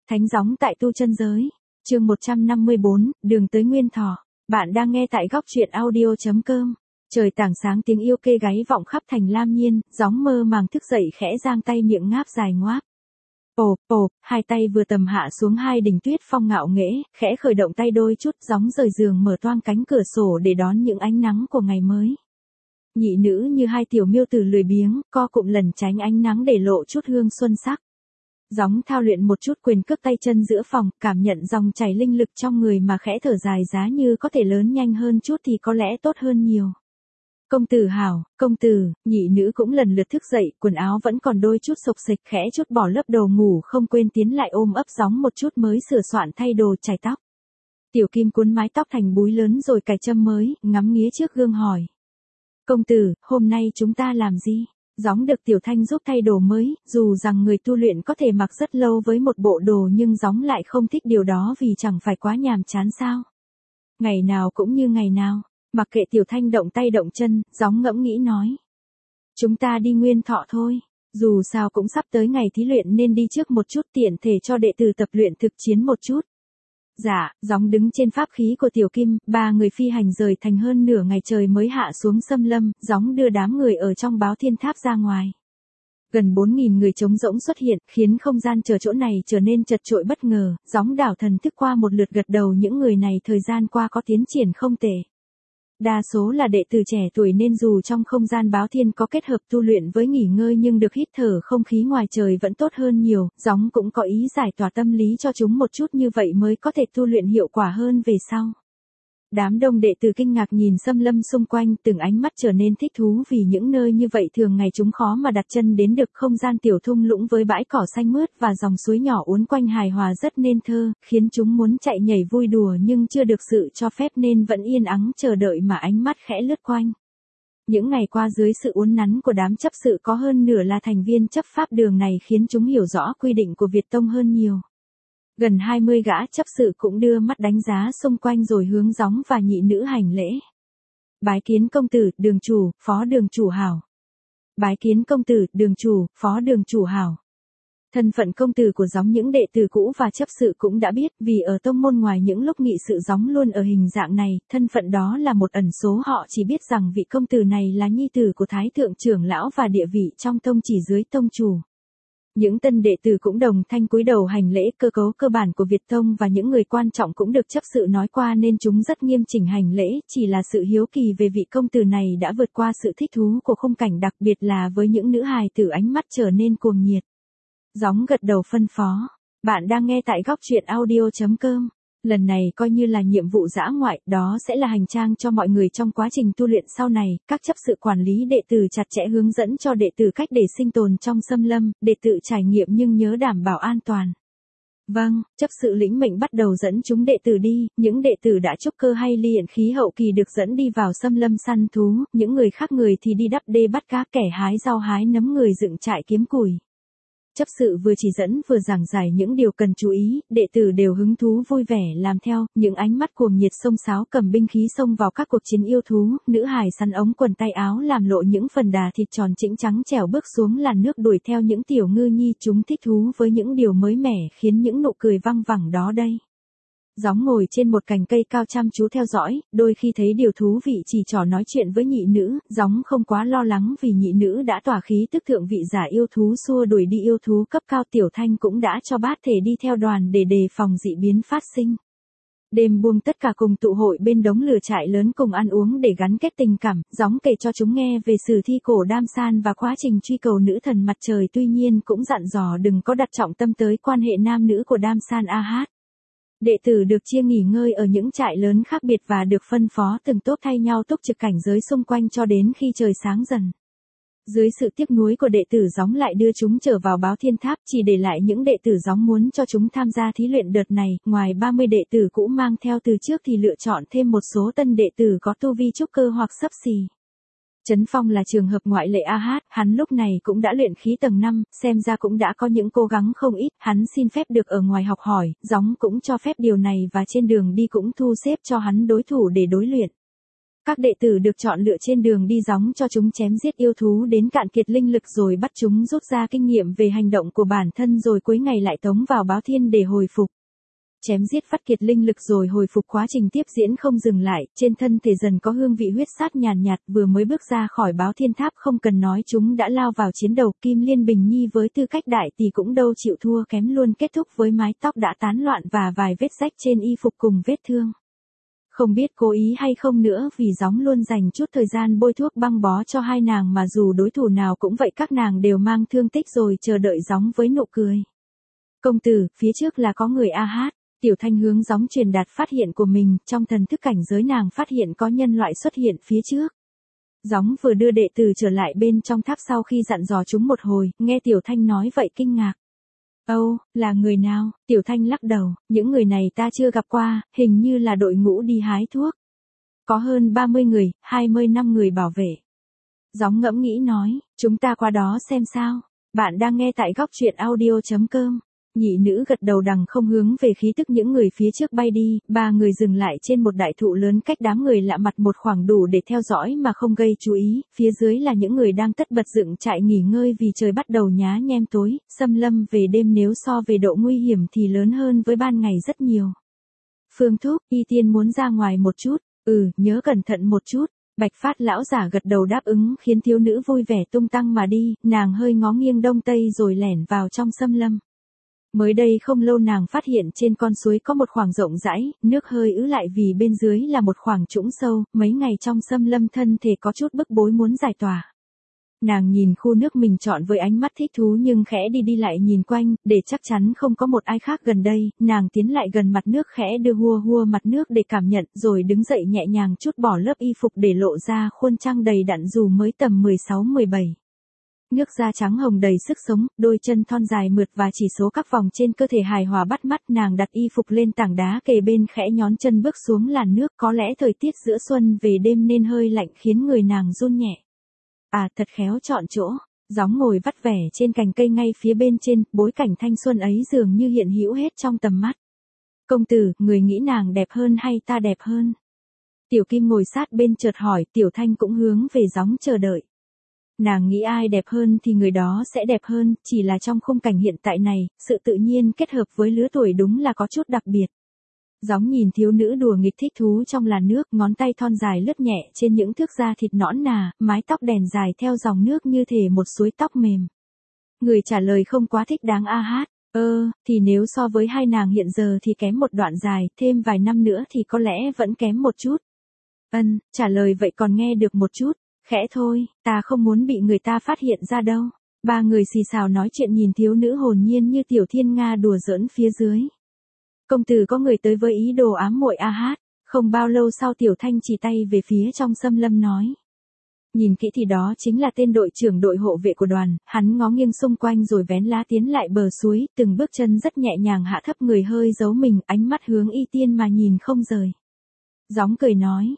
Thánh gióng tại tu chân giới. Chương 154, đường tới Nguyên Thọ. Bạn đang nghe tại góc truyện audio.com. Trời tảng sáng tiếng yêu kê gáy vọng khắp thành Lam Nhiên, gióng mơ màng thức dậy khẽ giang tay miệng ngáp dài ngoác. Ồ, hai tay vừa tầm hạ xuống hai đỉnh tuyết phong ngạo nghễ, khẽ khởi động tay đôi chút, gióng rời giường mở toang cánh cửa sổ để đón những ánh nắng của ngày mới. Nhị nữ như hai tiểu miêu tử lười biếng, co cụm lẩn tránh ánh nắng để lộ chút hương xuân sắc. Gióng thao luyện một chút quyền cước tay chân giữa phòng, cảm nhận dòng chảy linh lực trong người mà khẽ thở dài, giá như có thể lớn nhanh hơn chút thì có lẽ tốt hơn nhiều. Công tử hảo, công tử. Nhị nữ cũng lần lượt thức dậy, quần áo vẫn còn đôi chút xộc xịch, khẽ chút bỏ lớp đồ ngủ, không quên tiến lại ôm ấp gióng một chút mới sửa soạn thay đồ chải tóc. Tiểu Kim cuốn mái tóc thành búi lớn rồi cài châm mới, ngắm nghía trước gương hỏi. Công tử, hôm nay chúng ta làm gì? Gióng được Tiểu Thanh giúp thay đồ mới, dù rằng người tu luyện có thể mặc rất lâu với một bộ đồ nhưng gióng lại không thích điều đó vì chẳng phải quá nhàm chán sao. Ngày nào cũng như ngày nào, mặc kệ Tiểu Thanh động tay động chân, gióng ngẫm nghĩ nói. Chúng ta đi Nguyên Thọ thôi, dù sao cũng sắp tới ngày thí luyện nên đi trước một chút tiện thể cho đệ tử tập luyện thực chiến một chút. Dạ, gióng đứng trên pháp khí của Tiểu Kim, ba người phi hành rời thành hơn nửa ngày trời mới hạ xuống xâm lâm, gióng đưa đám người ở trong Báo Thiên Tháp ra ngoài. Gần 4.000 người trống rỗng xuất hiện, khiến không gian chờ chỗ này trở nên chật chội bất ngờ, gióng đảo thần thức qua một lượt gật đầu những người này thời gian qua có tiến triển không tệ. Đa số là đệ tử trẻ tuổi nên dù trong không gian Báo Thiên có kết hợp tu luyện với nghỉ ngơi nhưng được hít thở không khí ngoài trời vẫn tốt hơn nhiều, gióng cũng có ý giải tỏa tâm lý cho chúng một chút như vậy mới có thể tu luyện hiệu quả hơn về sau. Đám đông đệ tử kinh ngạc nhìn xâm lâm xung quanh, từng ánh mắt trở nên thích thú vì những nơi như vậy thường ngày chúng khó mà đặt chân đến được. Không gian tiểu thung lũng với bãi cỏ xanh mướt và dòng suối nhỏ uốn quanh hài hòa rất nên thơ, khiến chúng muốn chạy nhảy vui đùa nhưng chưa được sự cho phép nên vẫn yên ắng chờ đợi mà ánh mắt khẽ lướt quanh. Những ngày qua dưới sự uốn nắn của đám chấp sự có hơn nửa là thành viên chấp pháp đường này khiến chúng hiểu rõ quy định của Việt Tông hơn nhiều. Gần 20 gã chấp sự cũng đưa mắt đánh giá xung quanh rồi hướng gióng và nhị nữ hành lễ. Bái kiến công tử, đường chủ, phó đường chủ hảo. Bái kiến công tử, đường chủ, phó đường chủ hảo. Thân phận công tử của gióng những đệ tử cũ và chấp sự cũng đã biết vì ở tông môn ngoài những lúc nghị sự gióng luôn ở hình dạng này, thân phận đó là một ẩn số, họ chỉ biết rằng vị công tử này là nhi tử của thái thượng trưởng lão và địa vị trong tông chỉ dưới tông chủ. Những tân đệ tử cũng đồng thanh cúi đầu hành lễ, cơ cấu cơ bản của Việt Tông và những người quan trọng cũng được chấp sự nói qua nên chúng rất nghiêm chỉnh hành lễ, chỉ là sự hiếu kỳ về vị công tử này đã vượt qua sự thích thú của khung cảnh, đặc biệt là với những nữ hài tử ánh mắt trở nên cuồng nhiệt. Gióng gật đầu phân phó. Bạn đang nghe tại góc truyện audio.com. Lần này coi như là nhiệm vụ dã ngoại, đó sẽ là hành trang cho mọi người trong quá trình tu luyện sau này, các chấp sự quản lý đệ tử chặt chẽ hướng dẫn cho đệ tử cách để sinh tồn trong xâm lâm, đệ tử trải nghiệm nhưng nhớ đảm bảo an toàn. Vâng, chấp sự lĩnh mệnh bắt đầu dẫn chúng đệ tử đi, những đệ tử đã trúc cơ hay luyện khí hậu kỳ được dẫn đi vào xâm lâm săn thú, những người khác người thì đi đắp đê bắt cá, kẻ hái rau hái nấm, người dựng trại kiếm củi. Chấp sự vừa chỉ dẫn vừa giảng giải những điều cần chú ý, đệ tử đều hứng thú vui vẻ làm theo, những ánh mắt cuồng nhiệt xông xáo cầm binh khí xông vào các cuộc chiến yêu thú, nữ hài sắn ống quần tay áo làm lộ những phần đà thịt tròn chỉnh trắng trẻo bước xuống làn nước đuổi theo những tiểu ngư nhi, chúng thích thú với những điều mới mẻ khiến những nụ cười văng vẳng đó đây. Gióng ngồi trên một cành cây cao chăm chú theo dõi, đôi khi thấy điều thú vị chỉ trò nói chuyện với nhị nữ, gióng không quá lo lắng vì nhị nữ đã tỏa khí tức thượng vị giả yêu thú xua đuổi đi yêu thú cấp cao. Tiểu Thanh cũng đã cho bát thể đi theo đoàn để đề phòng dị biến phát sinh. Đêm buông tất cả cùng tụ hội bên đống lửa trại lớn cùng ăn uống để gắn kết tình cảm, gióng kể cho chúng nghe về sử thi cổ Đam San và quá trình truy cầu nữ thần mặt trời, tuy nhiên cũng dặn dò đừng có đặt trọng tâm tới quan hệ nam nữ của Đam San A. Đệ tử được chia nghỉ ngơi ở những trại lớn khác biệt và được phân phó từng tốp thay nhau túc trực cảnh giới xung quanh cho đến khi trời sáng dần. Dưới sự tiếc nuối của đệ tử gióng lại đưa chúng trở vào Báo Thiên Tháp, chỉ để lại những đệ tử gióng muốn cho chúng tham gia thí luyện đợt này, ngoài 30 đệ tử cũ mang theo từ trước thì lựa chọn thêm một số tân đệ tử có tu vi trúc cơ hoặc xấp xì. Trấn Phong là trường hợp ngoại lệ hắn lúc này cũng đã luyện khí tầng 5, xem ra cũng đã có những cố gắng không ít, hắn xin phép được ở ngoài học hỏi, gióng cũng cho phép điều này và trên đường đi cũng thu xếp cho hắn đối thủ để đối luyện. Các đệ tử được chọn lựa trên đường đi gióng cho chúng chém giết yêu thú đến cạn kiệt linh lực rồi bắt chúng rút ra kinh nghiệm về hành động của bản thân rồi cuối ngày lại tống vào báo thiên để hồi phục. Chém giết vắt kiệt linh lực rồi hồi phục, quá trình tiếp diễn không dừng lại, trên thân thể dần có hương vị huyết sát nhàn nhạt, vừa mới bước ra khỏi báo thiên tháp không cần nói chúng đã lao vào chiến đầu. Kim Liên Bình Nhi với tư cách đại tỷ cũng đâu chịu thua kém luôn, kết thúc với mái tóc đã tán loạn và vài vết rách trên y phục cùng vết thương. Không biết cố ý hay không nữa vì gióng luôn dành chút thời gian bôi thuốc băng bó cho hai nàng mà dù đối thủ nào cũng vậy các nàng đều mang thương tích rồi chờ đợi gióng với nụ cười. Công tử, phía trước là có người a hát. Tiểu Thanh hướng gióng truyền đạt phát hiện của mình, trong thần thức cảnh giới nàng phát hiện có nhân loại xuất hiện phía trước. Gióng vừa đưa đệ tử trở lại bên trong tháp sau khi dặn dò chúng một hồi, nghe Tiểu Thanh nói vậy kinh ngạc. Âu, là người nào? Tiểu Thanh lắc đầu, những người này ta chưa gặp qua, hình như là đội ngũ đi hái thuốc. Có hơn 30 người, 25 người bảo vệ. Gióng ngẫm nghĩ nói, chúng ta qua đó xem sao. Bạn đang nghe tại góc truyện audio.com. Nhị nữ gật đầu đằng không hướng về khí tức những người phía trước bay đi, ba người dừng lại trên một đại thụ lớn cách đám người lạ mặt một khoảng đủ để theo dõi mà không gây chú ý, phía dưới là những người đang tất bật dựng trại nghỉ ngơi vì trời bắt đầu nhá nhem tối, xâm lâm về đêm nếu so về độ nguy hiểm thì lớn hơn với ban ngày rất nhiều. Phương thúc, Y Tiên muốn ra ngoài một chút, nhớ cẩn thận một chút. Bạch Phát lão giả gật đầu đáp ứng khiến thiếu nữ vui vẻ tung tăng mà đi, nàng hơi ngó nghiêng đông tây rồi lẻn vào trong xâm lâm. Mới đây không lâu nàng phát hiện trên con suối có một khoảng rộng rãi, nước hơi ứ lại vì bên dưới là một khoảng trũng sâu, mấy ngày trong xâm lâm thân thể có chút bức bối muốn giải tỏa. Nàng nhìn khu nước mình chọn với ánh mắt thích thú nhưng khẽ đi lại nhìn quanh, để chắc chắn không có một ai khác gần đây, nàng tiến lại gần mặt nước khẽ đưa hua mặt nước để cảm nhận rồi đứng dậy nhẹ nhàng chút bỏ lớp y phục để lộ ra khuôn trăng đầy đặn dù mới tầm 16-17. Nước da trắng hồng đầy sức sống, đôi chân thon dài mượt và chỉ số các vòng trên cơ thể hài hòa bắt mắt, nàng đặt y phục lên tảng đá kề bên khẽ nhón chân bước xuống làn nước, có lẽ thời tiết giữa xuân về đêm nên hơi lạnh khiến người nàng run nhẹ. À thật khéo chọn chỗ, gióng ngồi vắt vẻ trên cành cây ngay phía bên trên, bối cảnh thanh xuân ấy dường như hiện hữu hết trong tầm mắt. Công tử, người nghĩ nàng đẹp hơn hay ta đẹp hơn? Tiểu Kim ngồi sát bên chợt hỏi, Tiểu Thanh cũng hướng về gióng chờ đợi. Nàng nghĩ ai đẹp hơn thì người đó sẽ đẹp hơn, chỉ là trong khung cảnh hiện tại này, sự tự nhiên kết hợp với lứa tuổi đúng là có chút đặc biệt. Gióng nhìn thiếu nữ đùa nghịch thích thú trong làn nước, ngón tay thon dài lướt nhẹ trên những thước da thịt nõn nà, mái tóc đèn dài theo dòng nước như thể một suối tóc mềm. Người trả lời không quá thích đáng a hát, thì nếu so với hai nàng hiện giờ thì kém một đoạn dài, thêm vài năm nữa thì có lẽ vẫn kém một chút. Trả lời vậy còn nghe được một chút. Khẽ thôi, ta không muốn bị người ta phát hiện ra đâu. Ba người xì xào nói chuyện nhìn thiếu nữ hồn nhiên như tiểu thiên nga đùa giỡn phía dưới. Công tử có người tới với ý đồ ám muội a hát. Không bao lâu sau Tiểu Thanh chỉ tay về phía trong xâm lâm nói. Nhìn kỹ thì đó chính là tên đội trưởng đội hộ vệ của đoàn, hắn ngó nghiêng xung quanh rồi vén lá tiến lại bờ suối, từng bước chân rất nhẹ nhàng hạ thấp người hơi giấu mình, ánh mắt hướng Y Tiên mà nhìn không rời. Gióng cười nói,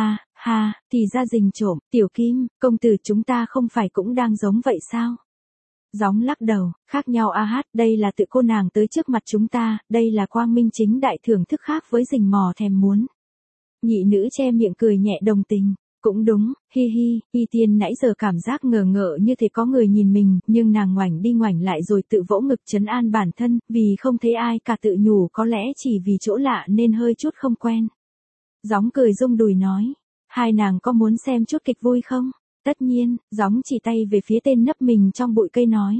ha, thì ra rình trộm, Tiểu Kim, công tử chúng ta không phải cũng đang giống vậy sao? Gióng lắc đầu, khác nhau a hát, đây là tự cô nàng tới trước mặt chúng ta, đây là quang minh chính đại thưởng thức khác với rình mò thèm muốn. Nhị nữ che miệng cười nhẹ đồng tình, cũng đúng, hi, Y Tiên nãy giờ cảm giác ngờ ngợ như thể có người nhìn mình, nhưng nàng ngoảnh đi ngoảnh lại rồi tự vỗ ngực trấn an bản thân, vì không thấy ai cả tự nhủ có lẽ chỉ vì chỗ lạ nên hơi chút không quen. Gióng cười rung đùi nói, hai nàng có muốn xem chút kịch vui không? Tất nhiên, gióng chỉ tay về phía tên nấp mình trong bụi cây nói.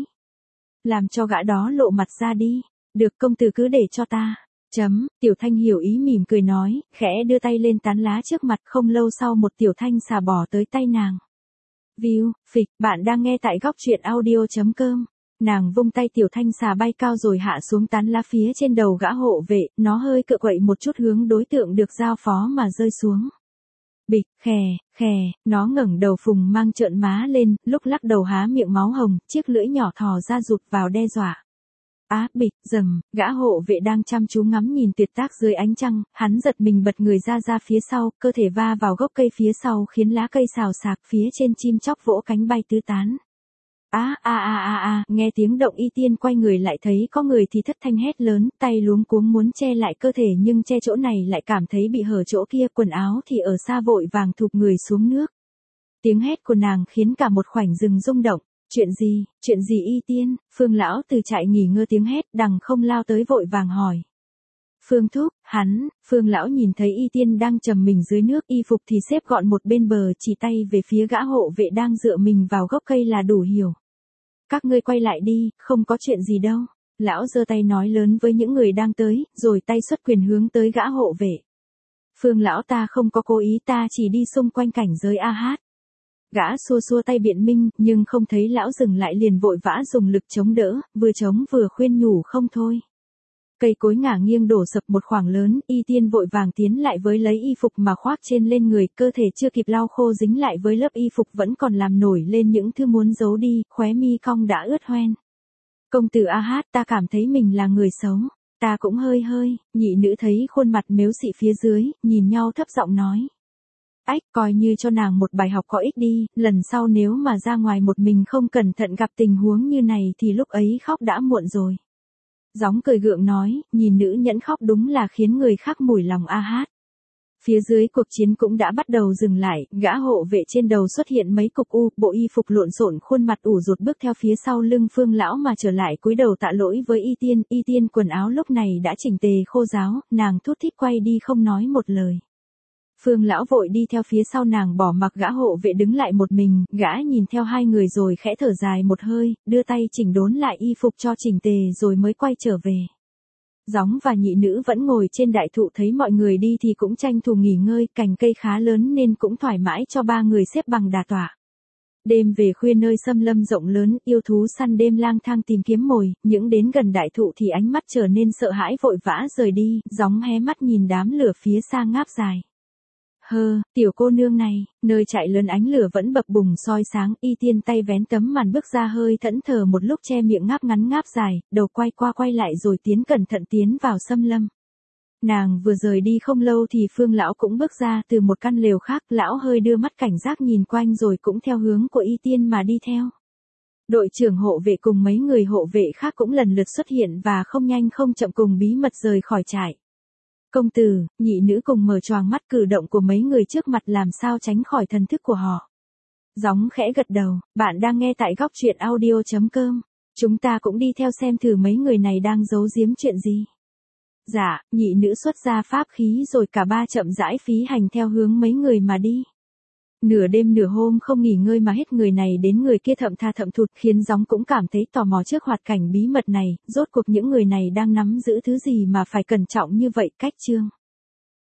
Làm cho gã đó lộ mặt ra đi, được công tử cứ để cho ta. Tiểu Thanh hiểu ý mỉm cười nói, khẽ đưa tay lên tán lá trước mặt, không lâu sau một tiểu thanh xà bò tới tay nàng. View, phịch, bạn đang nghe tại góc truyện audio.com. Nàng vung tay tiểu thanh xà bay cao rồi hạ xuống tán lá phía trên đầu gã hộ vệ, nó hơi cựa quậy một chút hướng đối tượng được giao phó mà rơi xuống. Bịch, khè, nó ngẩng đầu phùng mang trợn má lên, lúc lắc đầu há miệng máu hồng, chiếc lưỡi nhỏ thò ra rụt vào đe dọa. Bịch, rầm, gã hộ vệ đang chăm chú ngắm nhìn tuyệt tác dưới ánh trăng, hắn giật mình bật người ra phía sau, cơ thể va vào gốc cây phía sau khiến lá cây xào xạc phía trên chim chóc vỗ cánh bay tứ tán. Nghe tiếng động Y Tiên quay người lại thấy có người thì thất thanh hét lớn, tay luống cuống muốn che lại cơ thể nhưng che chỗ này lại cảm thấy bị hở chỗ kia, quần áo thì ở xa vội vàng thụp người xuống nước. Tiếng hét của nàng khiến cả một khoảnh rừng rung động. Chuyện gì Y Tiên? Phương lão từ trại nghỉ ngơi tiếng hét, đằng không lao tới vội vàng hỏi. Phương thúc, Phương lão nhìn thấy Y Tiên đang trầm mình dưới nước, y phục thì xếp gọn một bên bờ, chỉ tay về phía gã hộ vệ đang dựa mình vào gốc cây là đủ hiểu. Các ngươi quay lại đi, không có chuyện gì đâu. Lão giơ tay nói lớn với những người đang tới, rồi tay xuất quyền hướng tới gã hộ vệ. Phương lão ta không có cố ý, ta chỉ đi xung quanh cảnh giới A-hát. Gã xua xua tay biện minh, nhưng không thấy lão dừng lại liền vội vã dùng lực chống đỡ, vừa chống vừa khuyên nhủ không thôi. Cây cối ngả nghiêng đổ sập một khoảng lớn, Y Tiên vội vàng tiến lại với lấy y phục mà khoác trên lên người, cơ thể chưa kịp lau khô dính lại với lớp y phục vẫn còn làm nổi lên những thứ muốn giấu đi, khóe mi cong đã ướt hoen. Công tử A-hát, ta cảm thấy mình là người xấu. Ta cũng hơi, nhị nữ thấy khuôn mặt mếu xị phía dưới, nhìn nhau thấp giọng nói. Ách, coi như cho nàng một bài học có ích đi, lần sau nếu mà ra ngoài một mình không cẩn thận gặp tình huống như này thì lúc ấy khóc đã muộn rồi. Gióng cười gượng nói, nhìn nữ nhẫn khóc đúng là khiến người khác mủi lòng A-hát. Phía dưới cuộc chiến cũng đã bắt đầu dừng lại, gã hộ vệ trên đầu xuất hiện mấy cục bộ y phục lộn xộn, khuôn mặt ủ rột bước theo phía sau lưng Phương lão mà trở lại cúi đầu tạ lỗi với Y Tiên quần áo lúc này đã chỉnh tề khô ráo, nàng thút thít quay đi không nói một lời. Phương lão vội đi theo phía sau nàng, bỏ mặc gã hộ vệ đứng lại một mình, gã nhìn theo hai người rồi khẽ thở dài một hơi, đưa tay chỉnh đốn lại y phục cho chỉnh tề rồi mới quay trở về. Gióng và nhị nữ vẫn ngồi trên đại thụ, thấy mọi người đi thì cũng tranh thủ nghỉ ngơi, cành cây khá lớn nên cũng thoải mái cho ba người xếp bằng đà tọa. Đêm về khuya nơi xâm lâm rộng lớn, yêu thú săn đêm lang thang tìm kiếm mồi, những đến gần đại thụ thì ánh mắt trở nên sợ hãi vội vã rời đi, Gióng hé mắt nhìn đám lửa phía xa ngáp dài. Tiểu cô nương này, nơi trại lớn ánh lửa vẫn bập bùng soi sáng, Y Tiên tay vén tấm màn bước ra hơi thẫn thờ một lúc che miệng ngáp ngắn ngáp dài, đầu quay qua quay lại rồi cẩn thận tiến vào xâm lâm. Nàng vừa rời đi không lâu thì Phương lão cũng bước ra từ một căn lều khác, lão hơi đưa mắt cảnh giác nhìn quanh rồi cũng theo hướng của Y Tiên mà đi theo. Đội trưởng hộ vệ cùng mấy người hộ vệ khác cũng lần lượt xuất hiện và không nhanh không chậm cùng bí mật rời khỏi trại. Công tử, nhị nữ cùng mở choàng mắt cử động của mấy người trước mặt làm sao tránh khỏi thần thức của họ. Gióng khẽ gật đầu, bạn đang nghe tại góc truyện audio.com. Chúng ta cũng đi theo xem thử mấy người này đang giấu giếm chuyện gì. Dạ, nhị nữ xuất ra pháp khí rồi cả ba chậm rãi phí hành theo hướng mấy người mà đi. Nửa đêm nửa hôm không nghỉ ngơi mà hết người này đến người kia thậm tha thậm thụt, khiến Gióng cũng cảm thấy tò mò trước hoạt cảnh bí mật này, rốt cuộc những người này đang nắm giữ thứ gì mà phải cẩn trọng như vậy. Cách chương